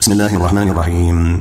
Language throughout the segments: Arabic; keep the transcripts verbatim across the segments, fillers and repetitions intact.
بسم الله الرحمن الرحيم.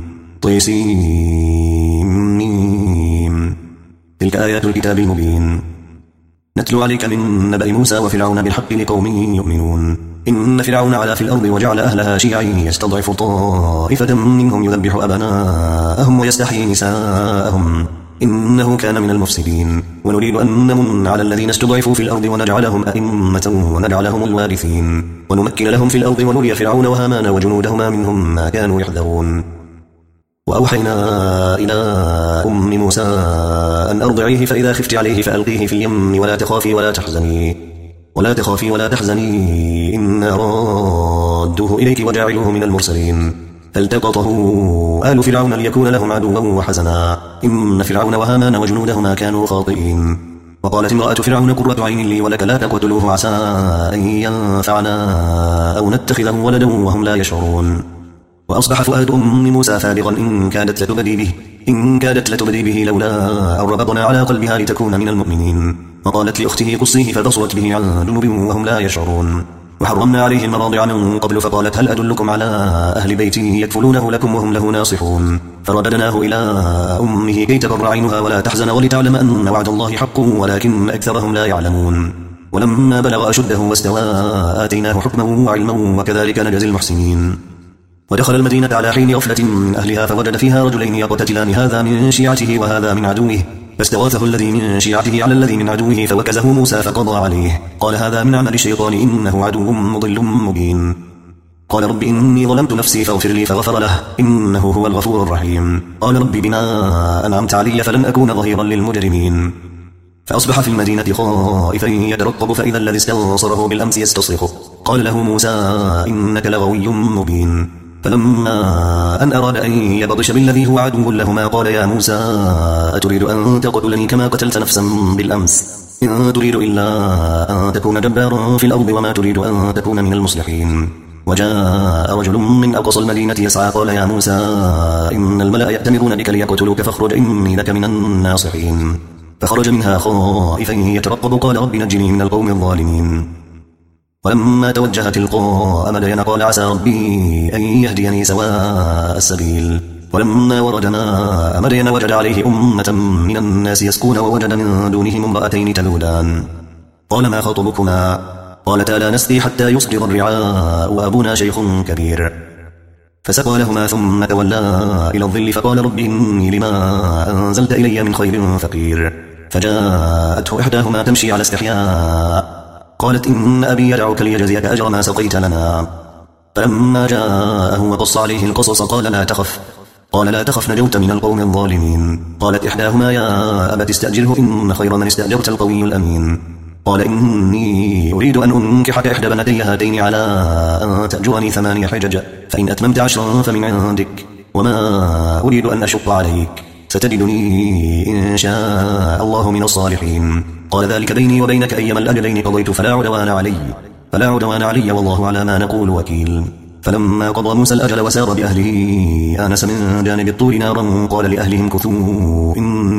طيسيم. تلك آيات الكتاب المبين. نتلو عليك من نبأ موسى وفرعون بالحق لقوم يؤمنون. إن فرعون علا في الأرض وجعل أهلها شيعا يستضعف طائفة منهم يذبح أبناءهم ويستحيي نساءهم إنه كان من المفسدين. ونريد أن نمن على الذين استضعفوا في الأرض ونجعلهم أئمة ونجعلهم الوارثين ونمكن لهم في الأرض ونري فرعون وهامان وجنودهما منهم ما كانوا يحذرون. وأوحينا إلى أم موسى أن أرضعيه فإذا خفت عليه فألقيه في اليم ولا تخافي ولا تحزني ولا تخافي ولا تحزني إنا رادوه إليك وجاعلوه من المرسلين. فالتقطه آل فرعون ليكون لهم عدوا وحزنا إن فرعون وهامان وجنودهما كانوا خاطئين. وقالت امرأة فرعون قرة عين لي ولك لا تقتلوه عسى أن ينفعنا أو نتخذه ولدا وهم لا يشعرون. وأصبح فؤاد أم موسى فارغا إن كادت لتبدي به إن كادت لتبدي به لولا أن ربطنا على قلبها لتكون من المؤمنين. وقالت لأخته قصيه فبصرت به عن جنوب وهم لا يشعرون. وحرمنا عليه المراضع من قبل فقالت هل أدلكم على أهل بيت يكفلونه لكم وهم له ناصحون. فرددناه إلى أمه كي تقر عينها ولا تحزن ولتعلم أن وعد الله حق ولكن أكثرهم لا يعلمون. ولما بلغ أشده واستوى آتيناه حكما وعلما وكذلك نجزي المحسنين. ودخل المدينة على حين غفلة من أهلها فوجد فيها رجلين يقتتلان هذا من شيعته وهذا من عدوه فاستغاثه الذي من شيعته على الذي من عدوه فوكزه موسى فقضى عليه قال هذا من عمل الشيطان إنه عدو مضل مبين. قال رب إني ظلمت نفسي فاغفر لي فغفر له إنه هو الغفور الرحيم. قال رب بما أنعمت علي فلن أكون ظهيرا للمجرمين. فأصبح في المدينة خائفا يترقب فإذا الذي استنصره بالأمس يستصرخه قال له موسى إنك لغوي مبين. فلما أن أراد أن يبطش بالذي هو عدو لهما قال يا موسى أتريد أن تقتلني كما قتلت نفسا بالأمس إن تريد إلا أن تكون جبارا في الأرض وما تريد أن تكون من المصلحين. وجاء رجل من أقصى المدينة يسعى قال يا موسى إن الملأ يأتمرون بك ليقتلوك فاخرج إني لك من الناصحين. فخرج منها خائفا يترقب قال رب نجني من القوم الظالمين. ولما توجه تلقاء مدين قال عسى ربي أن يهديني سواء السبيل. ولما ورد ماء مدين وجد عليه أمة من الناس يسقون ووجد من دونهم امرأتين تذودان قال ما خطبكما قالتا لا نسقي حتى يصدر الرعاء وأبونا شيخ كبير. فسقى لهما ثم تولى إلى الظل فقال رب إني لما أنزلت إلي من خير فقير. فجاءته إحداهما تمشي على استحياء قالت إن أبي يدعوك ليجزيك أجر ما سقيت لنا. فلما جاءه وقص عليه القصص قال لا تخف قال لا تخف نجوت من القوم الظالمين. قالت إحداهما يا أبت استأجره إن خير من استأجرت القوي الأمين. قال إني أريد أن أنكحك إحدى بنتي هاتين على أن تأجرني ثماني حجج فإن أتممت عشرا فمن عندك وما أريد أن أشق عليك ستجدني إن شاء الله من الصالحين. قال ذلك بيني وبينك أيما الأجلين قضيت فلا عدوان علي فلا عدوان علي والله على ما نقول وكيل. فلما قضى موسى الأجل وسار بأهله آنس من جانب الطور نارا قال لأهلهم كثوا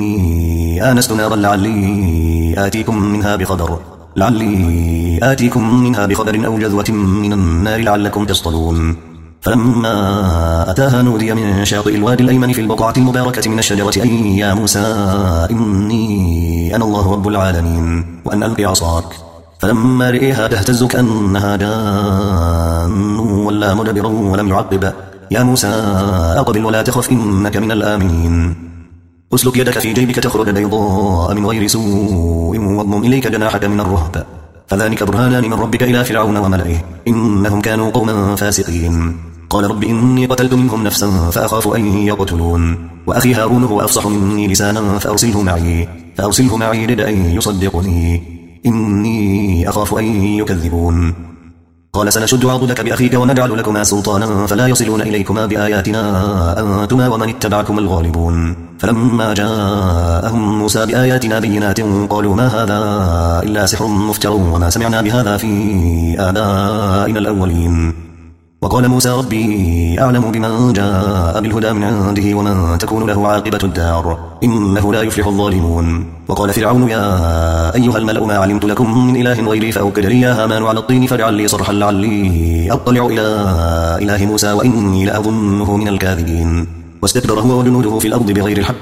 إني آنست نارا لعلي آتيكم منها بخبر لعلي آتيكم منها بخبر أو جذوة من النار لعلكم تصطلون. فلما أتاها نودي من شاطئ الوادي الأيمن في البقعة المباركة من الشجرة أن يا موسى إني أنا الله رب العالمين وأن ألقي عصاك. فلما رئيها تهتز كأنها جان ولا مدبرا ولم يعقب يا موسى أقبل ولا تخف إنك من الآمنين. أسلك يدك في جيبك تخرج بيضاء من غير سوء واضمم إليك جناحك من الرهب فذلك برهانان من ربك إلى فرعون وملئه إنهم كانوا قوما فاسقين. قال رب إني قتلت منهم نفسا فأخاف أن يقتلون وأخي هارون هو أفصح مني لسانا فأرسله معي فأرسله معي رد أن يصدقني إني أخاف أن يكذبون. قال سنشد عضدك بأخيك ونجعل لكما سلطانا فلا يصلون إليكما بآياتنا أنتما ومن اتبعكم الغالبون. فلما جاءهم موسى بآياتنا بينات قالوا ما هذا إلا سحر مفتر وما سمعنا بهذا في آبائنا الأولين. وقال موسى ربي أعلم بمن جاء بالهدى من عنده ومن تكون له عاقبة الدار إنه لا يفلح الظالمون. وقال فرعون يا أيها الملأ ما علمت لكم من إله غيري فأوكد لي يا هامان على الطين فاجعل لي صرحا لعلي أطلع إلى إله موسى وإني لأظنه من الكاذبين. واستكبر هو وجنوده في الأرض بغير الحق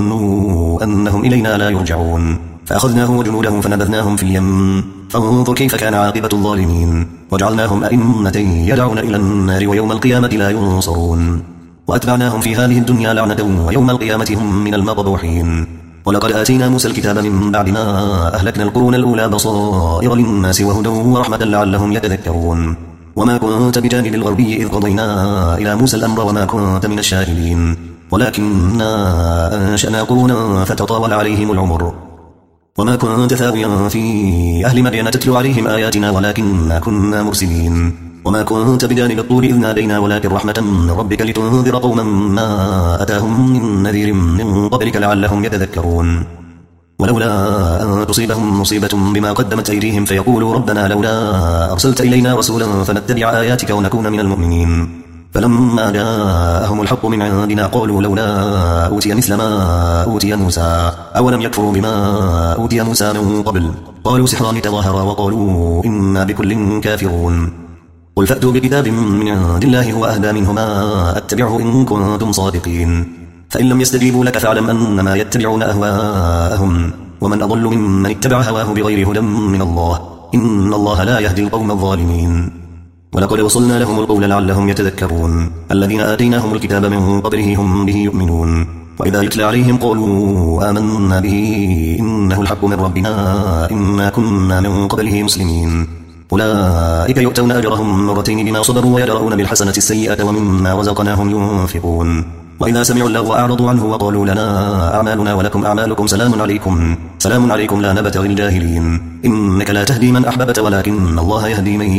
وظنوا أنهم إلينا لا يرجعون فأخذناه وجنوده فنبذناهم في اليم فانظر كيف كان عاقبة الظالمين. وجعلناهم أئمة يدعون إلى النار ويوم القيامة لا ينصرون وأتبعناهم في هذه الدنيا لعنة ويوم القيامة هم من المقبوحين. ولقد آتينا موسى الكتاب من بعد ما أهلكنا القرون الأولى بصائر للناس وهدى ورحمة لعلهم يتذكرون. وما كنت بجانب الغربي إذ قضينا إلى موسى الأمر وما كنت من الشاهدين ولكننا أنشأنا قرونا فتطاول عليهم العمر. وما كنت ثاويا في أهل مدين تتلو عليهم آياتنا ولكننا كنا مرسلين. وما كنت بجانب الطور إذ نادينا ولكن رحمة من ربك لتنذر قوما ما أتاهم من نذير من قبلك لعلهم يتذكرون. ولولا أن تصيبهم مصيبة بما قدمت أيديهم فيقولوا ربنا لولا أرسلت إلينا رسولا فنتبع آياتك ونكون من المؤمنين. فلما جاءهم الحق من عندنا قالوا لولا أوتي مثل ما أوتي موسى أولم يكفروا بما أوتي موسى من قبل قالوا سحران تظاهرا وقالوا إنا بكل كافرون. قل فأتوا بكتاب من عند الله هو أهدى منهما أتبعه إن كنتم صادقين. فإن لم يستجيبوا لك فاعلم أنما يتبعون أهواءهم ومن أضل ممن اتبع هواه بغير هدى من الله إن الله لا يهدي القوم الظالمين. ولقد وصلنا لهم القول لعلهم يتذكرون الذين آتيناهم الكتاب من قبله هم به يؤمنون. وإذا يتلى عليهم قالوا آمنا به إنه الحق من ربنا إنا كنا من قبله مسلمين. أولئك يؤتون أجرهم مرتين بما صبروا ويدرؤون بالحسنة السيئة ومما رزقناهم ينفقون. وإذا سمعوا اللغو أعرضوا عنه وقالوا لنا أعمالنا ولكم أعمالكم سلام عليكم سلام عليكم لا نبتغي الجاهلين إنك لا تهدي من أحببت ولكن الله يهدي من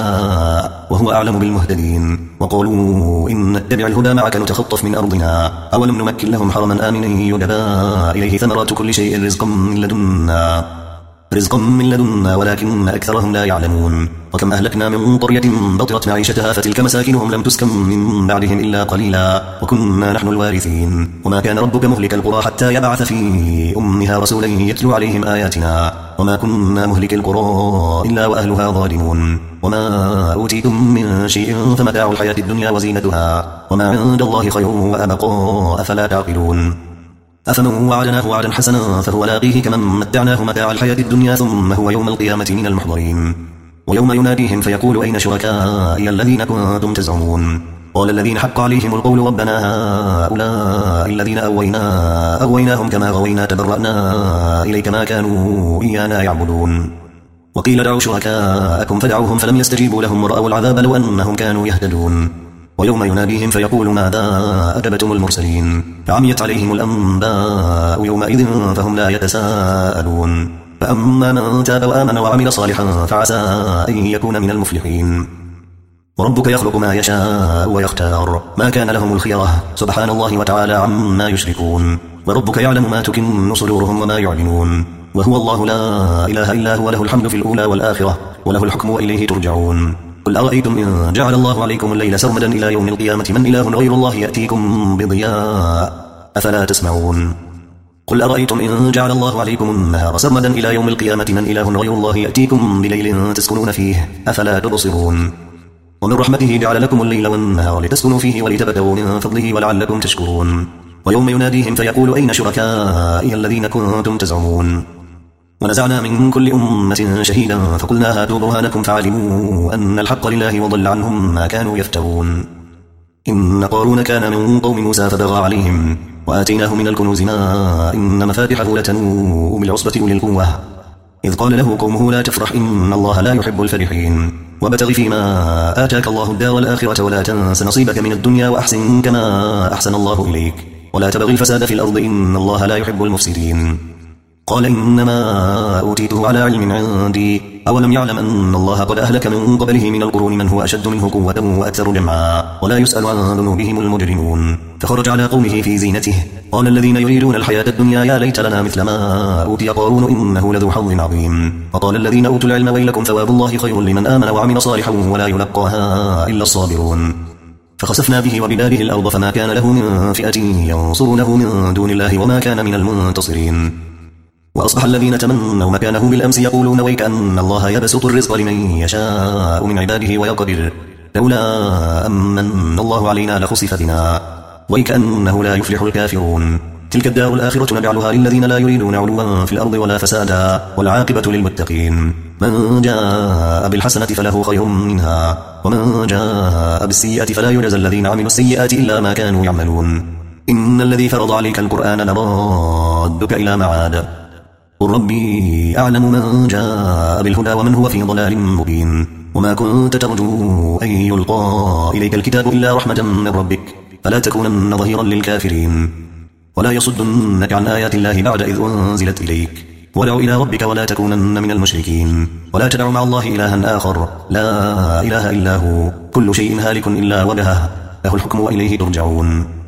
يشاء وهو أعلم بالمهتدين. وقالوا إن نتبع الهدى معك نتخطف من أرضنا أولم نمكن لهم حرما آمنا يجبى إليه ثمرات كل شيء رزقا من لدنا رزقا من لدنا ولكن أكثرهم لا يعلمون. وكم أهلكنا من قرية بطرت معيشتها فتلك مساكنهم لم تسكن من بعدهم إلا قليلا وكنا نحن الوارثين. وما كان ربك مهلك القرى حتى يبعث في أمها رسولا يتلو عليهم آياتنا وما كنا مهلك القرى إلا وأهلها ظالمون. وما أوتيتم من شيء فمتاع الحياة الدنيا وزينتها وما عند الله خير وأبقى أفلا تعقلون. أفمن وعدناه وعدا حسنا فهو لاقيه كمن متعناه متاع الحياة الدنيا ثم هو يوم القيامة من المحضرين. ويوم يناديهم فيقول أين شركائي الذين كنتم تزعمون قال الذين حق عليهم القول ربنا هؤلاء الذين أغوينا أغويناهم كما غوينا تبرأنا إليك ما كانوا إيانا يعبدون. وقيل دعوا شركاءكم فدعوهم فلم يستجيبوا لهم ورأوا العذاب لو أنهم كانوا يهتدون. ويوم يناديهم فيقول ماذا أجبتم المرسلين فعميت عليهم الأنباء يومئذ فهم لا يتساءلون. فأما من تاب وآمن وعمل صالحا فعسى أن يكون من المفلحين. وربك يخلق ما يشاء ويختار ما كان لهم الخيرة سبحان الله وتعالى عما يشركون. وربك يعلم ما تكن صدورهم وما يعلنون وهو الله لا إله إلا هو له الحمد في الأولى والآخرة وله الحكم وإليه ترجعون. قل أرأيتم إن جعل الله عليكم الليل سرمدا إلى يوم القيامة من إله غير الله يأتيكم بضياء أفلا تسمعون. قل أرأيتم إن جعل الله عليكم النهار سرمدا إلى يوم القيامة من إله غير الله يأتيكم بليل تسكنون فيه أفلا تبصرون. ومن رحمته جعل لكم الليل والنهار لتسكنوا فيه ولتبتغوا من فضله ولعلكم تشكرون. ويوم يناديهم فيقول أين شركائي الذين كنتم تزعمون ونزعنا من كل أمة شهيدا فقلنا هاتوا برهانكم فعلموا أن الحق لله وضل عنهم ما كانوا يفترون. إن قارون كان من قوم موسى فبغى عليهم وآتيناه من الكنوز ما إن مفاتحه لتنوء بالعصبة أولي القوة إذ قال له قومه لا تفرح إن الله لا يحب الفرحين. وابتغ فيما آتاك الله الدار الآخرة ولا تنس نصيبك من الدنيا وأحسن كما أحسن الله إليك ولا تبغي الفساد في الأرض إن الله لا يحب المفسدين. قال إنما أوتيته على علم عندي أولم يعلم أن الله قد أهلك من قبله من القرون من هو أشد منه قوة وأكثر جمعا ولا يسأل عن ذنوبهم المجرمون فخرج على قومه في زينته قال الذين يريدون الحياة الدنيا يا ليت لنا مثل ما أوتي قارون إنه لذو حظ عظيم وقال الذين أوتوا العلم ويلكم ثواب الله خير لمن آمن وعمل صالحا ولا يلقاها إلا الصابرون فخسفنا به وبداره الأرض فما كان له من فئة ينصرونه من دون الله وما كان من المنتصرين وأصبح الذين تمنوا مكانه بالأمس يقولون ويكأن الله يبسط الرزق لمن يشاء من عباده ويقدر لولا أمن الله علينا لخسف بنا ويكأنه لا يفلح الكافرون تلك الدار الآخرة نجعلها للذين لا يريدون علوا في الأرض ولا فسادا والعاقبة للمتقين من جاء بالحسنة فله خير منها ومن جاء بالسيئة فلا يجزى الذين عملوا السيئات إلا ما كانوا يعملون إن الذي فرض عليك القرآن لرادك إلى معاد قل ربي أعلم من جاء بالهدى ومن هو في ضلال مبين وما كنت ترجو أن يلقى إليك الكتاب إلا رحمة من ربك فلا تكونن ظهيرا للكافرين ولا يصدنك عن آيات الله بعد إذ أنزلت إليك ودع إلى ربك ولا تكونن من المشركين ولا تدع مع الله إلها آخر لا إله إلا هو كل شيء هالك إلا وجهه له الحكم وإليه ترجعون